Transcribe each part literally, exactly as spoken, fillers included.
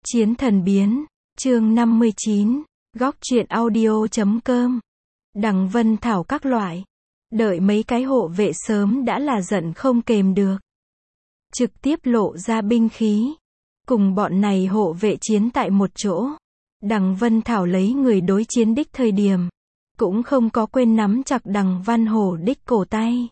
Chiến thần biến, chương năm mươi chín, góc truyện audio chấm com. Đằng Vân Thảo các loại. Đợi mấy cái hộ vệ sớm đã là giận không kềm được. Trực tiếp lộ ra binh khí. Cùng bọn này hộ vệ chiến tại một chỗ. Đằng Vân Thảo lấy người đối chiến đích thời điểm. Cũng không có quên nắm chặt đằng Văn Hổ đích cổ tay.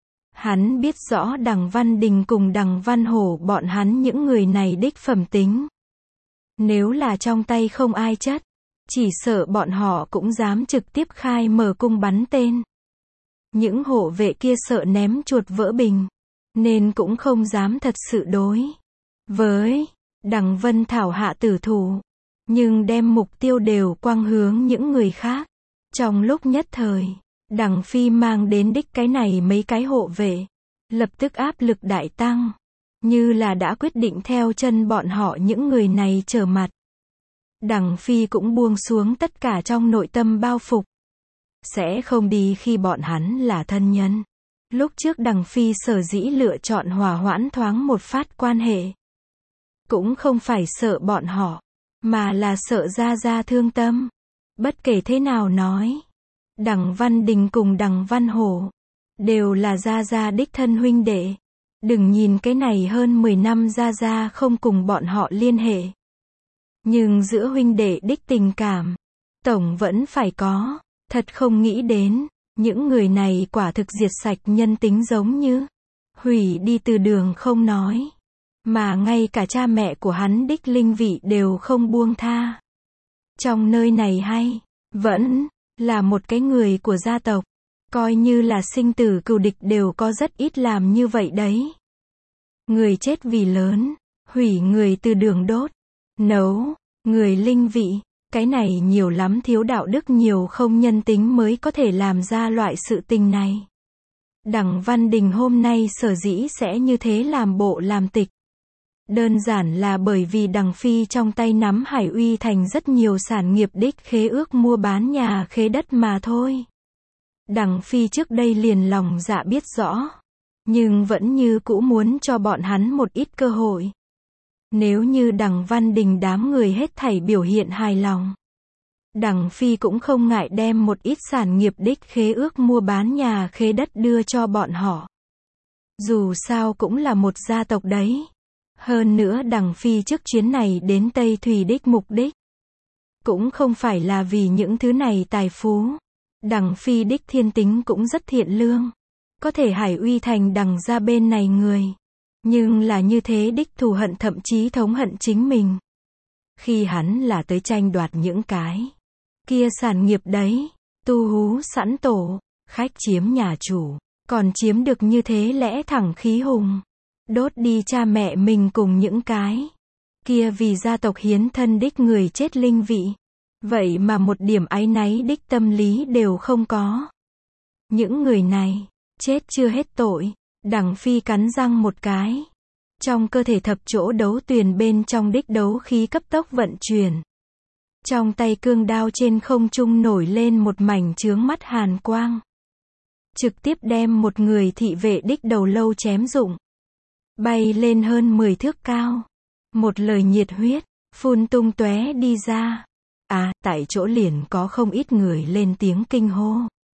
Hắn biết rõ đằng Văn Đình cùng đằng Văn Hổ bọn hắn những người này đích phẩm tính. Nếu là trong tay không ai chất, chỉ sợ bọn họ cũng dám trực tiếp khai mở cung bắn tên. Những hộ vệ kia sợ ném chuột vỡ bình, nên cũng không dám thật sự đối với đằng Vân Thảo hạ tử thủ, nhưng đem mục tiêu đều quang hướng những người khác. Trong lúc nhất thời, đằng Phi mang đến đích cái này mấy cái hộ vệ, lập tức áp lực đại tăng. Như là đã quyết định theo chân bọn họ những người này trở mặt. Đằng Phi cũng buông xuống tất cả trong nội tâm bao phục. Sẽ không đi khi bọn hắn là thân nhân. Lúc trước đằng Phi sở dĩ lựa chọn hòa hoãn thoáng một phát quan hệ. Cũng không phải sợ bọn họ, mà là sợ Gia Gia thương tâm. Bất kể thế nào nói, đằng Văn Đình cùng đằng Văn Hổ đều là Gia Gia đích thân huynh đệ. Đừng nhìn cái này hơn mười năm Gia Gia không cùng bọn họ liên hệ. Nhưng giữa huynh đệ đích tình cảm, tổng vẫn phải có. Thật không nghĩ đến, những người này quả thực diệt sạch nhân tính giống như hủy đi từ đường không nói. Mà ngay cả cha mẹ của hắn đích linh vị đều không buông tha. Trong nơi này hay, vẫn là một cái người của gia tộc. Coi như là sinh tử cừu địch đều có rất ít làm như vậy đấy. Người chết vì lớn, hủy người từ đường đốt, nấu, người linh vị, cái này nhiều lắm thiếu đạo đức nhiều không nhân tính mới có thể làm ra loại sự tình này. Đằng Văn Đình hôm nay sở dĩ sẽ như thế làm bộ làm tịch. Đơn giản là bởi vì đằng Phi trong tay nắm Hải Uy Thành rất nhiều sản nghiệp đích khế ước mua bán nhà khế đất mà thôi. Đằng Phi trước đây liền lòng dạ biết rõ, nhưng vẫn như cũ muốn cho bọn hắn một ít cơ hội. Nếu như đằng Văn Đình đám người hết thảy biểu hiện hài lòng, đằng Phi cũng không ngại đem một ít sản nghiệp đích khế ước mua bán nhà khế đất đưa cho bọn họ. Dù sao cũng là một gia tộc đấy. Hơn nữa đằng Phi trước chuyến này đến Tây Thủy đích mục đích cũng không phải là vì những thứ này tài phú. Đằng Phi đích thiên tính cũng rất thiện lương. Có thể Hải Uy Thành đằng ra bên này người. Nhưng là như thế đích thù hận thậm chí thống hận chính mình. Khi hắn là tới tranh đoạt những cái kia sản nghiệp đấy. Tu hú sẵn tổ, khách chiếm nhà chủ. Còn chiếm được như thế lẽ thẳng khí hùng. Đốt đi cha mẹ mình cùng những cái kia vì gia tộc hiến thân đích người chết linh vị. Vậy mà một điểm áy náy đích tâm lý đều không có. Những người này, chết chưa hết tội. Đằng Phi cắn răng một cái. Trong cơ thể thập chỗ đấu tuyền bên trong đích đấu khí cấp tốc vận chuyển. Trong tay cương đao trên không trung nổi lên một mảnh chướng mắt hàn quang. Trực tiếp đem một người thị vệ đích đầu lâu chém rụng. Bay lên hơn mười thước cao. Một lời nhiệt huyết, phun tung tóe đi ra. À, tại chỗ liền có không ít người lên tiếng kinh hô.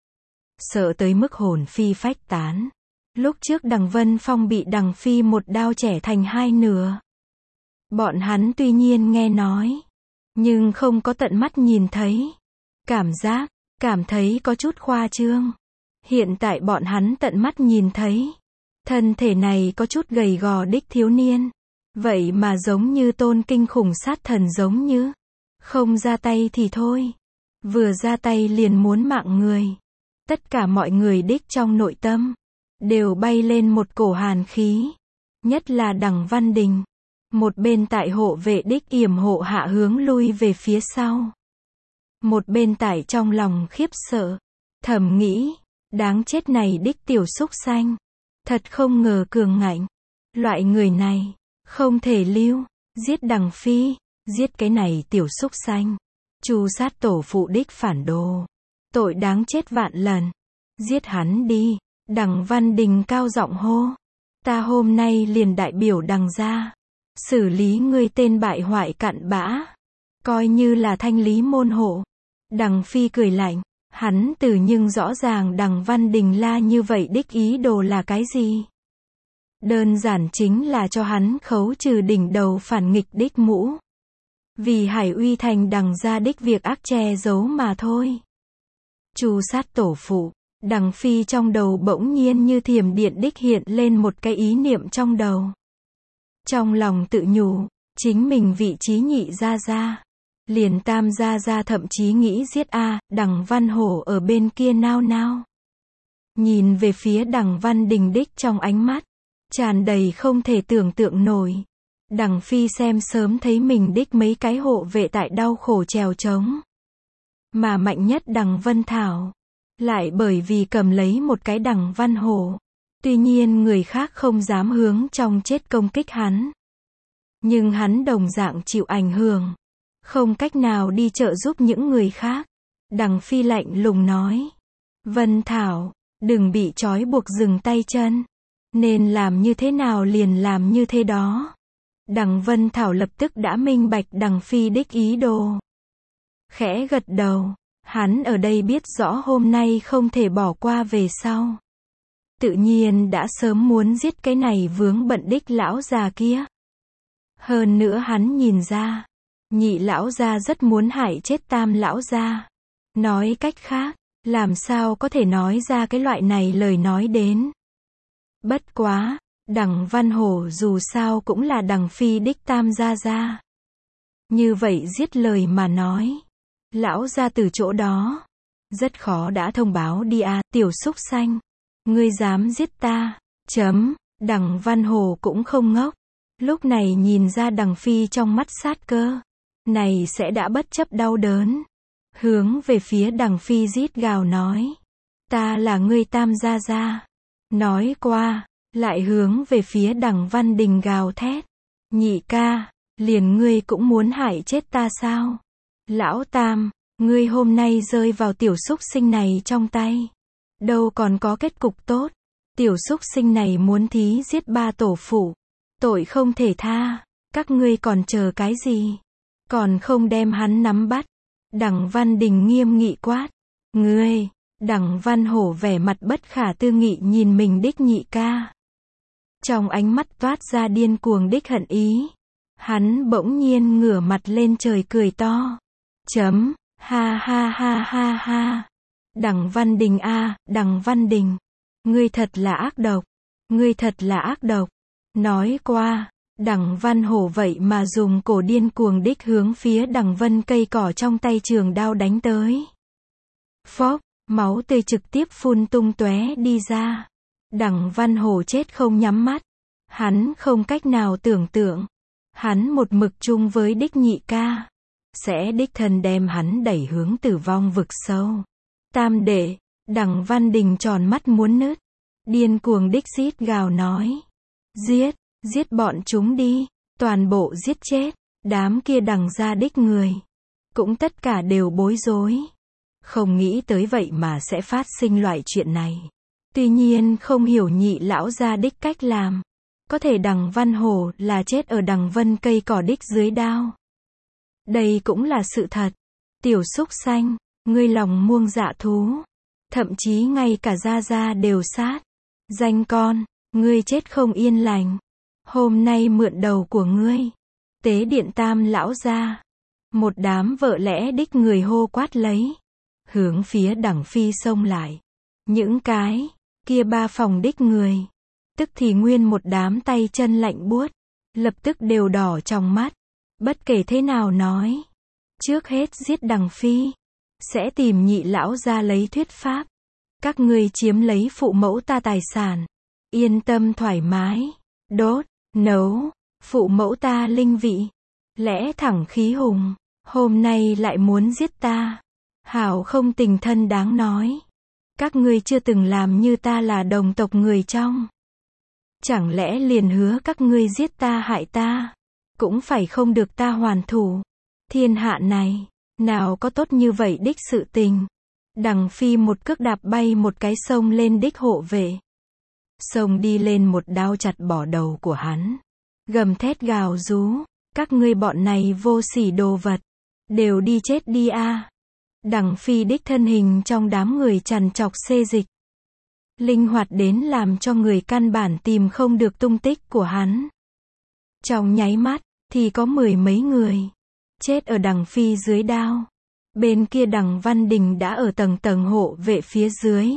Sợ tới mức hồn phi phách tán. Lúc trước đằng Vân Phong bị đằng Phi một đao chẻ thành hai nửa. Bọn hắn tuy nhiên nghe nói, nhưng không có tận mắt nhìn thấy. Cảm giác, cảm thấy có chút khoa trương. Hiện tại bọn hắn tận mắt nhìn thấy. Thân thể này có chút gầy gò đích thiếu niên. Vậy mà giống như tôn kinh khủng sát thần giống như. Không ra tay thì thôi. Vừa ra tay liền muốn mạng người. Tất cả mọi người đích trong nội tâm đều bay lên một cổ hàn khí. Nhất là đằng Văn Đình. Một bên tại hộ vệ đích yểm hộ hạ hướng lui về phía sau. Một bên tại trong lòng khiếp sợ. Thầm nghĩ, đáng chết này đích tiểu súc sanh. Thật không ngờ cường ngạnh. Loại người này, không thể lưu. Giết đằng Phi, giết cái này tiểu súc sanh. Tru sát tổ phụ đích phản đồ. Tội đáng chết vạn lần. Giết hắn đi. Đằng Văn Đình cao giọng hô. Ta hôm nay liền đại biểu đằng gia. xử lý ngươi tên bại hoại cặn bã. Coi như là thanh lý môn hộ. Đằng Phi cười lạnh. Hắn từ nhưng rõ ràng đằng Văn Đình la như vậy đích ý đồ là cái gì? Đơn giản chính là cho hắn khấu trừ đỉnh đầu phản nghịch đích mũ. Vì Hải Uy thành đằng ra đích việc ác che giấu mà thôi. Chu sát tổ phụ. Đằng Phi trong đầu bỗng nhiên như thiểm điện đích hiện lên một cái ý niệm trong đầu. Trong lòng tự nhủ, chính mình vị trí nhị gia gia. Liền tam gia gia thậm chí nghĩ giết a, đằng Văn Hổ ở bên kia nao nao. Nhìn về phía đằng Văn Đình đích trong ánh mắt, tràn đầy không thể tưởng tượng nổi. Đằng Phi xem sớm thấy mình đích mấy cái hộ vệ tại đau khổ trèo trống. Mà mạnh nhất đằng Vân Thảo. Lại bởi vì cầm lấy một cái đằng Văn Hổ. Tuy nhiên người khác không dám hướng trong chết công kích hắn. Nhưng hắn đồng dạng chịu ảnh hưởng. Không cách nào đi trợ giúp những người khác. Đằng Phi lạnh lùng nói. Vân Thảo, đừng bị trói buộc dừng tay chân. Nên làm như thế nào liền làm như thế đó. Đằng Vân Thảo lập tức đã minh bạch đằng Phi đích ý đồ. Khẽ gật đầu. Hắn ở đây biết rõ hôm nay không thể bỏ qua về sau. Tự nhiên đã sớm muốn giết cái này vướng bận đích lão già kia. Hơn nữa hắn nhìn ra. Nhị lão gia rất muốn hại chết tam lão gia. Nói cách khác, làm sao có thể nói ra cái loại này lời nói đến. Bất quá, đằng Văn Hổ dù sao cũng là đằng Phi đích tam gia gia. Như vậy giết lời mà nói. Lão gia từ chỗ đó. Rất khó đã thông báo đi à, tiểu súc sanh. Ngươi dám giết ta. Chấm, đằng Văn Hổ cũng không ngốc. Lúc này nhìn ra đằng Phi trong mắt sát cơ. Này sẽ đã bất chấp đau đớn. Hướng về phía đằng Phi rít gào nói. Ta là ngươi tam gia gia. Nói qua, lại hướng về phía đằng Văn Đình gào thét. Nhị ca, liền ngươi cũng muốn hại chết ta sao? Lão tam, ngươi hôm nay rơi vào tiểu súc sinh này trong tay. Đâu còn có kết cục tốt. Tiểu súc sinh này muốn thí giết ba tổ phụ. Tội không thể tha. Các ngươi còn chờ cái gì? Còn không đem hắn nắm bắt. Đằng Văn Đình nghiêm nghị quát. Ngươi, đằng Văn Hổ vẻ mặt bất khả tư nghị nhìn mình đích nhị ca. Trong ánh mắt toát ra điên cuồng đích hận ý. Hắn bỗng nhiên ngửa mặt lên trời cười to. Chấm, ha ha ha ha ha. Đằng Văn Đình a, à, đằng Văn Đình. Ngươi thật là ác độc. Ngươi thật là ác độc. Nói qua. Đằng Văn Hổ vậy mà dùng cổ điên cuồng đích hướng phía đằng Vân cây cỏ trong tay trường đao đánh tới. Phốc, máu tươi trực tiếp phun tung tóe đi ra. Đằng Văn Hổ chết không nhắm mắt. Hắn không cách nào tưởng tượng. Hắn một mực chung với đích nhị ca. Sẽ đích thân đem hắn đẩy hướng tử vong vực sâu. Tam đệ, đằng Văn Đình tròn mắt muốn nứt. Điên cuồng đích rít gào nói. Giết. Giết bọn chúng đi, toàn bộ giết chết, đám kia đằng ra đích người. Cũng tất cả đều bối rối. Không nghĩ tới vậy mà sẽ phát sinh loại chuyện này. Tuy nhiên không hiểu nhị lão ra đích cách làm. Có thể đằng Văn Hổ là chết ở đằng Vân cây cỏ đích dưới đao. Đây cũng là sự thật. Tiểu súc sanh, ngươi lòng muông dạ thú. Thậm chí ngay cả gia gia đều sát. Danh con, ngươi chết không yên lành. Hôm nay mượn đầu của ngươi. Tế điện tam lão ra. Một đám vợ lẽ đích người hô quát lấy. Hướng phía đằng Phi xông lại. Những cái, kia ba phòng đích người. Tức thì nguyên một đám tay chân lạnh buốt. Lập tức đều đỏ trong mắt. Bất kể thế nào nói. Trước hết giết đằng Phi. Sẽ tìm nhị lão ra lấy thuyết pháp. Các ngươi chiếm lấy phụ mẫu ta tài sản. Yên tâm thoải mái. Đốt. Nấu, phụ mẫu ta linh vị, lẽ thẳng khí hùng, hôm nay lại muốn giết ta. Hảo không tình thân đáng nói. Các ngươi chưa từng làm như ta là đồng tộc người trong. Chẳng lẽ liền hứa các ngươi giết ta hại ta, cũng phải không được ta hoàn thủ. Thiên hạ này, nào có tốt như vậy đích sự tình. Đằng Phi một cước đạp bay một cái sông lên đích hộ vệ. Xông đi lên một đao chặt bỏ đầu của hắn. gầm thét gào rú, các ngươi bọn này vô sỉ đồ vật, đều đi chết đi a. Đằng Phi đích thân hình trong đám người trằn trọc xê dịch, linh hoạt đến làm cho người căn bản tìm không được tung tích của hắn. Trong nháy mắt, thì có mười mấy người chết ở đằng Phi dưới đao. Bên kia đằng Văn Đình đã ở tầng tầng hộ vệ phía dưới,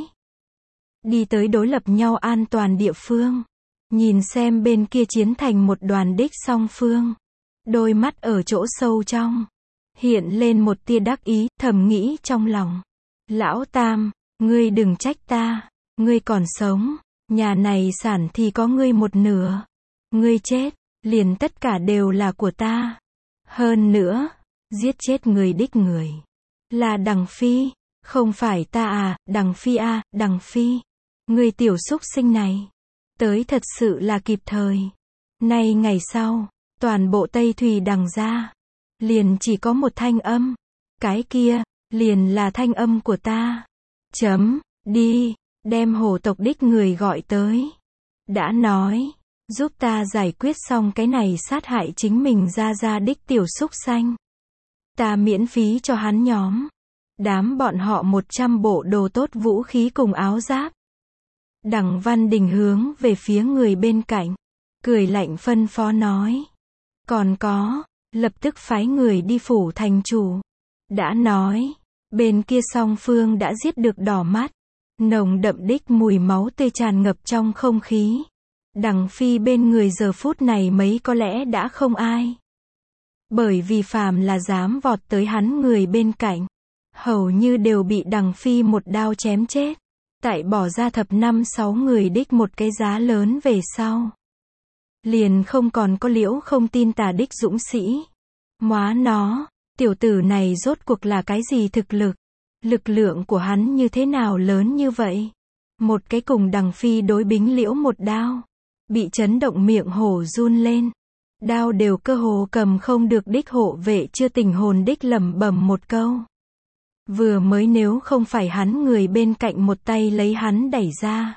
đi tới đối lập nhau an toàn địa phương. Nhìn xem bên kia chiến thành một đoàn đích song phương, đôi mắt ở chỗ sâu trong hiện lên một tia đắc ý, thầm nghĩ trong lòng. Lão Tam, ngươi đừng trách ta, ngươi còn sống, nhà này sản thì có ngươi một nửa. Ngươi chết, liền tất cả đều là của ta. Hơn nữa, giết chết người đích người là đằng Phi, không phải ta à, đằng Phi a, à, đằng Phi. Ngươi tiểu súc sinh này, tới thật sự là kịp thời. Nay ngày sau, toàn bộ Tây Thùy đằng gia, liền chỉ có một thanh âm. Cái kia, liền là thanh âm của ta. Chấm, đi, đem hổ tộc đích người gọi tới. Đã nói, giúp ta giải quyết xong cái này sát hại chính mình ra ra đích tiểu súc sanh. Ta miễn phí cho hắn nhóm. Đám bọn họ một trăm bộ đồ tốt vũ khí cùng áo giáp. Đằng Văn Đình hướng về phía người bên cạnh, cười lạnh phân phó nói. Còn có, lập tức phái người đi phủ thành chủ. Đã nói, bên kia song phương đã giết được đỏ mắt. Nồng đậm đích mùi máu tươi tràn ngập trong không khí. Đằng Phi bên người giờ phút này mấy có lẽ đã không ai. Bởi vì phàm là dám vọt tới hắn người bên cạnh, hầu như đều bị đằng Phi một đao chém chết. Tại bỏ ra thập năm sáu người đích một cái giá lớn về sau, liền không còn có liễu không tin tà đích dũng sĩ. Móa nó, tiểu tử này rốt cuộc là cái gì thực lực? Lực lượng của hắn như thế nào lớn như vậy? Một cái cùng đằng Phi đối bính liễu một đao, bị chấn động miệng hổ run lên. Đao đều cơ hồ cầm không được đích hộ vệ chưa tỉnh hồn đích lẩm bẩm một câu. Vừa mới nếu không phải hắn người bên cạnh một tay lấy hắn đẩy ra,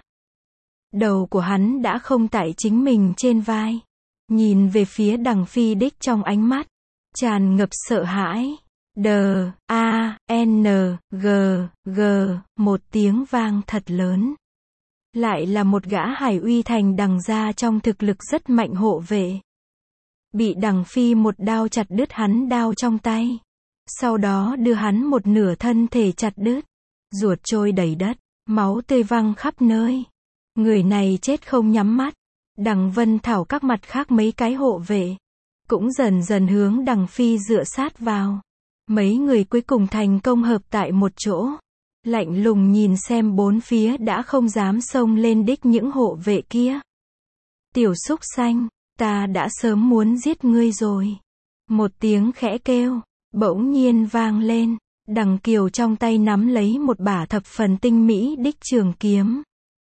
đầu của hắn đã không tại chính mình trên vai. Nhìn về phía đằng Phi đích trong ánh mắt tràn ngập sợ hãi. Đờ, A, N, G, G, một tiếng vang thật lớn. Lại là một gã Hải Uy thành đằng gia trong thực lực rất mạnh hộ vệ. Bị đằng Phi một đao chặt đứt hắn đao trong tay. Sau đó đưa hắn một nửa thân thể chặt đứt. Ruột trôi đầy đất, máu tươi văng khắp nơi. Người này chết không nhắm mắt. Đằng Vân Thảo các mặt khác mấy cái hộ vệ cũng dần dần hướng đằng Phi dựa sát vào. Mấy người cuối cùng thành công hợp tại một chỗ. Lạnh lùng nhìn xem bốn phía đã không dám xông lên đích những hộ vệ kia. Tiểu súc sanh, ta đã sớm muốn giết ngươi rồi. Một tiếng khẽ kêu bỗng nhiên vang lên. Đằng Kiều trong tay nắm lấy một bả thập phần tinh mỹ đích trường kiếm.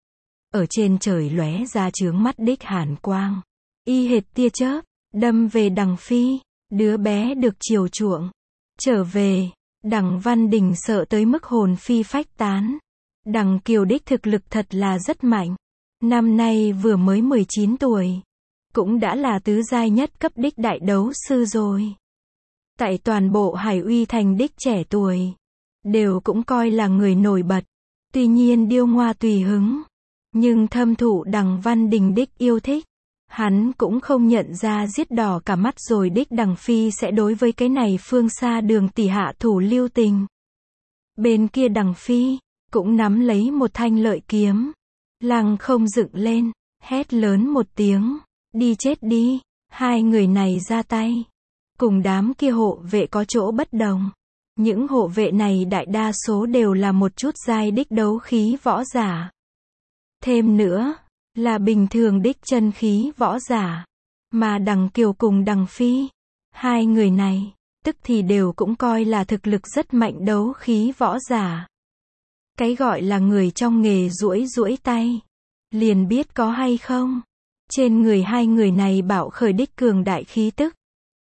Ở trên trời lóe ra chướng mắt đích hàn quang, y hệt tia chớp, đâm về đằng Phi. Đứa bé được chiều chuộng trở về. Đằng Văn Đình sợ tới mức hồn phi phách tán. Đằng Kiều đích thực lực thật là rất mạnh. Năm nay vừa mới mười chín tuổi, cũng đã là tứ giai nhất cấp đích đại đấu sư rồi. Tại toàn bộ Hải Uy thành đích trẻ tuổi, đều cũng coi là người nổi bật. Tuy nhiên điêu ngoa tùy hứng, nhưng thâm thụ đằng Văn Đình đích yêu thích. Hắn cũng không nhận ra giết đỏ cả mắt rồi đích đằng Phi sẽ đối với cái này phương xa đường tỷ hạ thủ lưu tình. Bên kia đằng Phi cũng nắm lấy một thanh lợi kiếm, lăng không dựng lên, hét lớn một tiếng, đi chết đi. Hai người này ra tay, cùng đám kia hộ vệ có chỗ bất đồng. Những hộ vệ này đại đa số đều là một chút giai đích đấu khí võ giả. Thêm nữa, là bình thường đích chân khí võ giả. Mà đằng Kiều cùng đằng Phi, hai người này, tức thì đều cũng coi là thực lực rất mạnh đấu khí võ giả. Cái gọi là người trong nghề duỗi duỗi tay, liền biết có hay không. Trên người hai người này bạo khởi đích cường đại khí tức.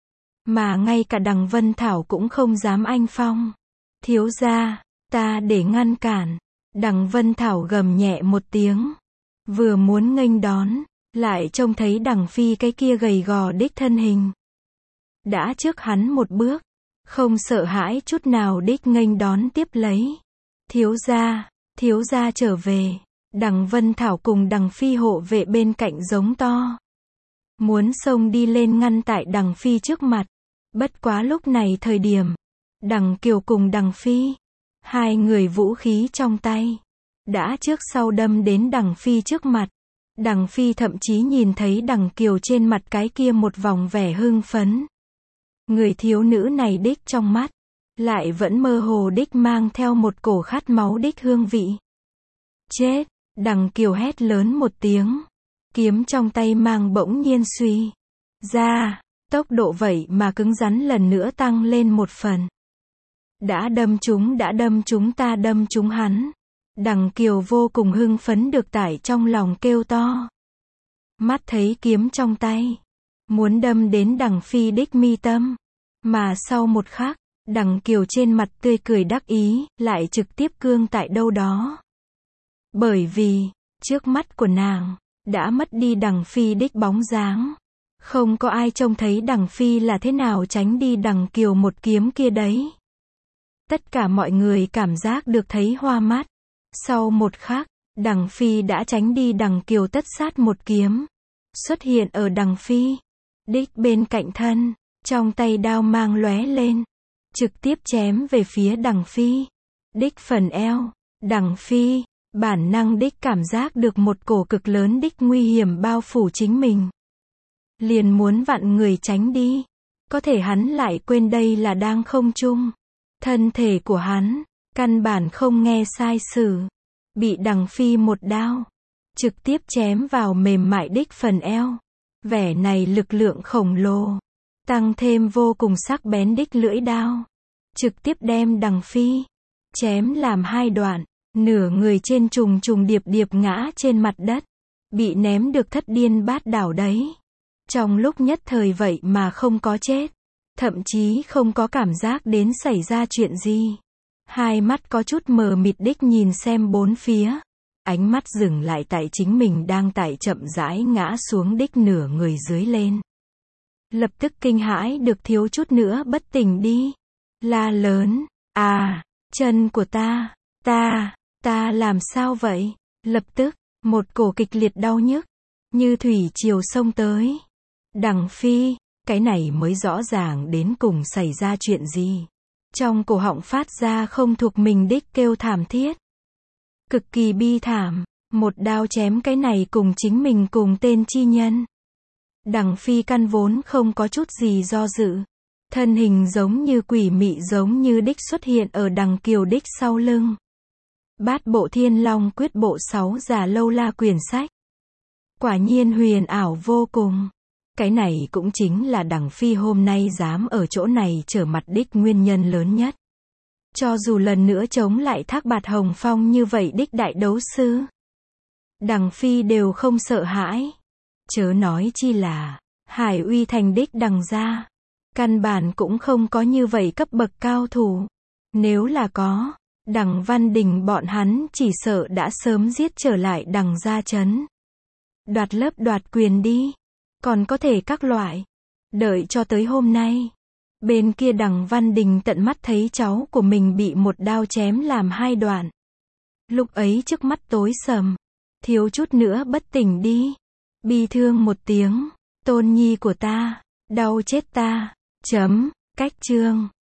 Mà ngay cả đằng Vân Thảo cũng không dám anh phong. Thiếu gia, ta để ngăn cản. Đằng Vân Thảo gầm nhẹ một tiếng, vừa muốn nghênh đón, lại trông thấy đằng phi cái kia gầy gò đích thân hình. Đã trước hắn một bước, không sợ hãi chút nào đích nghênh đón tiếp lấy. Thiếu gia, thiếu gia trở về. Đằng Vân Thảo cùng đằng phi hộ vệ bên cạnh giống to. Muốn xông đi lên ngăn tại đằng phi trước mặt. Bất quá lúc này thời điểm, đằng Kiều cùng đằng phi, hai người vũ khí trong tay, đã trước sau đâm đến đằng phi trước mặt. Đằng phi thậm chí nhìn thấy đằng Kiều trên mặt cái kia một vòng vẻ hưng phấn. Người thiếu nữ này đích trong mắt, lại vẫn mơ hồ đích mang theo một cổ khát máu đích hương vị. Chết! Đằng Kiều hét lớn một tiếng. Kiếm trong tay mang bỗng nhiên suy ra, tốc độ vậy mà cứng rắn lần nữa tăng lên một phần. Đã đâm chúng đã đâm chúng ta đâm chúng hắn. Đằng Kiều vô cùng hưng phấn được tải trong lòng kêu to. Mắt thấy kiếm trong tay, muốn đâm đến đằng phi đích mi tâm. Mà sau một khắc, đằng Kiều trên mặt tươi cười đắc ý, lại trực tiếp cương tại đâu đó. Bởi vì, trước mắt của nàng, đã mất đi đằng phi đích bóng dáng. Không có ai trông thấy đằng phi là thế nào tránh đi đằng Kiều một kiếm kia đấy. Tất cả mọi người cảm giác được thấy hoa mắt. Sau một khắc, đằng phi đã tránh đi đằng Kiều tất sát một kiếm. Xuất hiện ở đằng phi đích bên cạnh thân, trong tay đao mang lóe lên, trực tiếp chém về phía đằng phi đích phần eo. Đằng phi bản năng đích cảm giác được một cổ cực lớn đích nguy hiểm bao phủ chính mình. Liền muốn vặn người tránh đi. Có thể hắn lại quên đây là đang không trung. Thân thể của hắn, căn bản không nghe sai sử. Bị đằng phi một đao, trực tiếp chém vào mềm mại đích phần eo. Vẻ này lực lượng khổng lồ, tăng thêm vô cùng sắc bén đích lưỡi đao. Trực tiếp đem đằng phi, chém làm hai đoạn. Nửa người trên trùng trùng điệp điệp ngã trên mặt đất. Bị ném được thất điên bát đảo đấy. Trong lúc nhất thời vậy mà không có chết. Thậm chí không có cảm giác đến xảy ra chuyện gì. Hai mắt có chút mờ mịt đích nhìn xem bốn phía. Ánh mắt dừng lại tại chính mình đang tại chậm rãi ngã xuống đích nửa người dưới lên. Lập tức kinh hãi được thiếu chút nữa bất tỉnh đi. La lớn, à, chân của ta, ta, ta làm sao vậy? Lập tức, một cổ kịch liệt đau nhức, như thủy triều xông tới. Đằng phi, cái này mới rõ ràng đến cùng xảy ra chuyện gì. Trong cổ họng phát ra không thuộc mình đích kêu thảm thiết. Cực kỳ bi thảm, một đao chém cái này cùng chính mình cùng tên chi nhân. Đằng phi căn vốn không có chút gì do dự. Thân hình giống như quỷ mị giống như đích xuất hiện ở đằng Kiều đích sau lưng. Bát bộ thiên long quyết bộ sáu già lâu la quyển sách. Quả nhiên huyền ảo vô cùng. Cái này cũng chính là đằng phi hôm nay dám ở chỗ này trở mặt đích nguyên nhân lớn nhất. Cho dù lần nữa chống lại Thác Bạt Hồng Phong như vậy đích đại đấu sư, đằng phi đều không sợ hãi. Chớ nói chi là Hải Uy thành đích đằng gia, căn bản cũng không có như vậy cấp bậc cao thủ. Nếu là có, đằng Văn Đình bọn hắn chỉ sợ đã sớm giết trở lại đằng gia trấn. Đoạt lớp đoạt quyền đi. Còn có thể các loại. Đợi cho tới hôm nay. Bên kia đằng Văn Đình tận mắt thấy cháu của mình bị một đao chém làm hai đoạn. Lúc ấy trước mắt tối sầm. Thiếu chút nữa bất tỉnh đi. Bi thương một tiếng. Tôn nhi của ta. Đau chết ta. Chấm. Cách chương.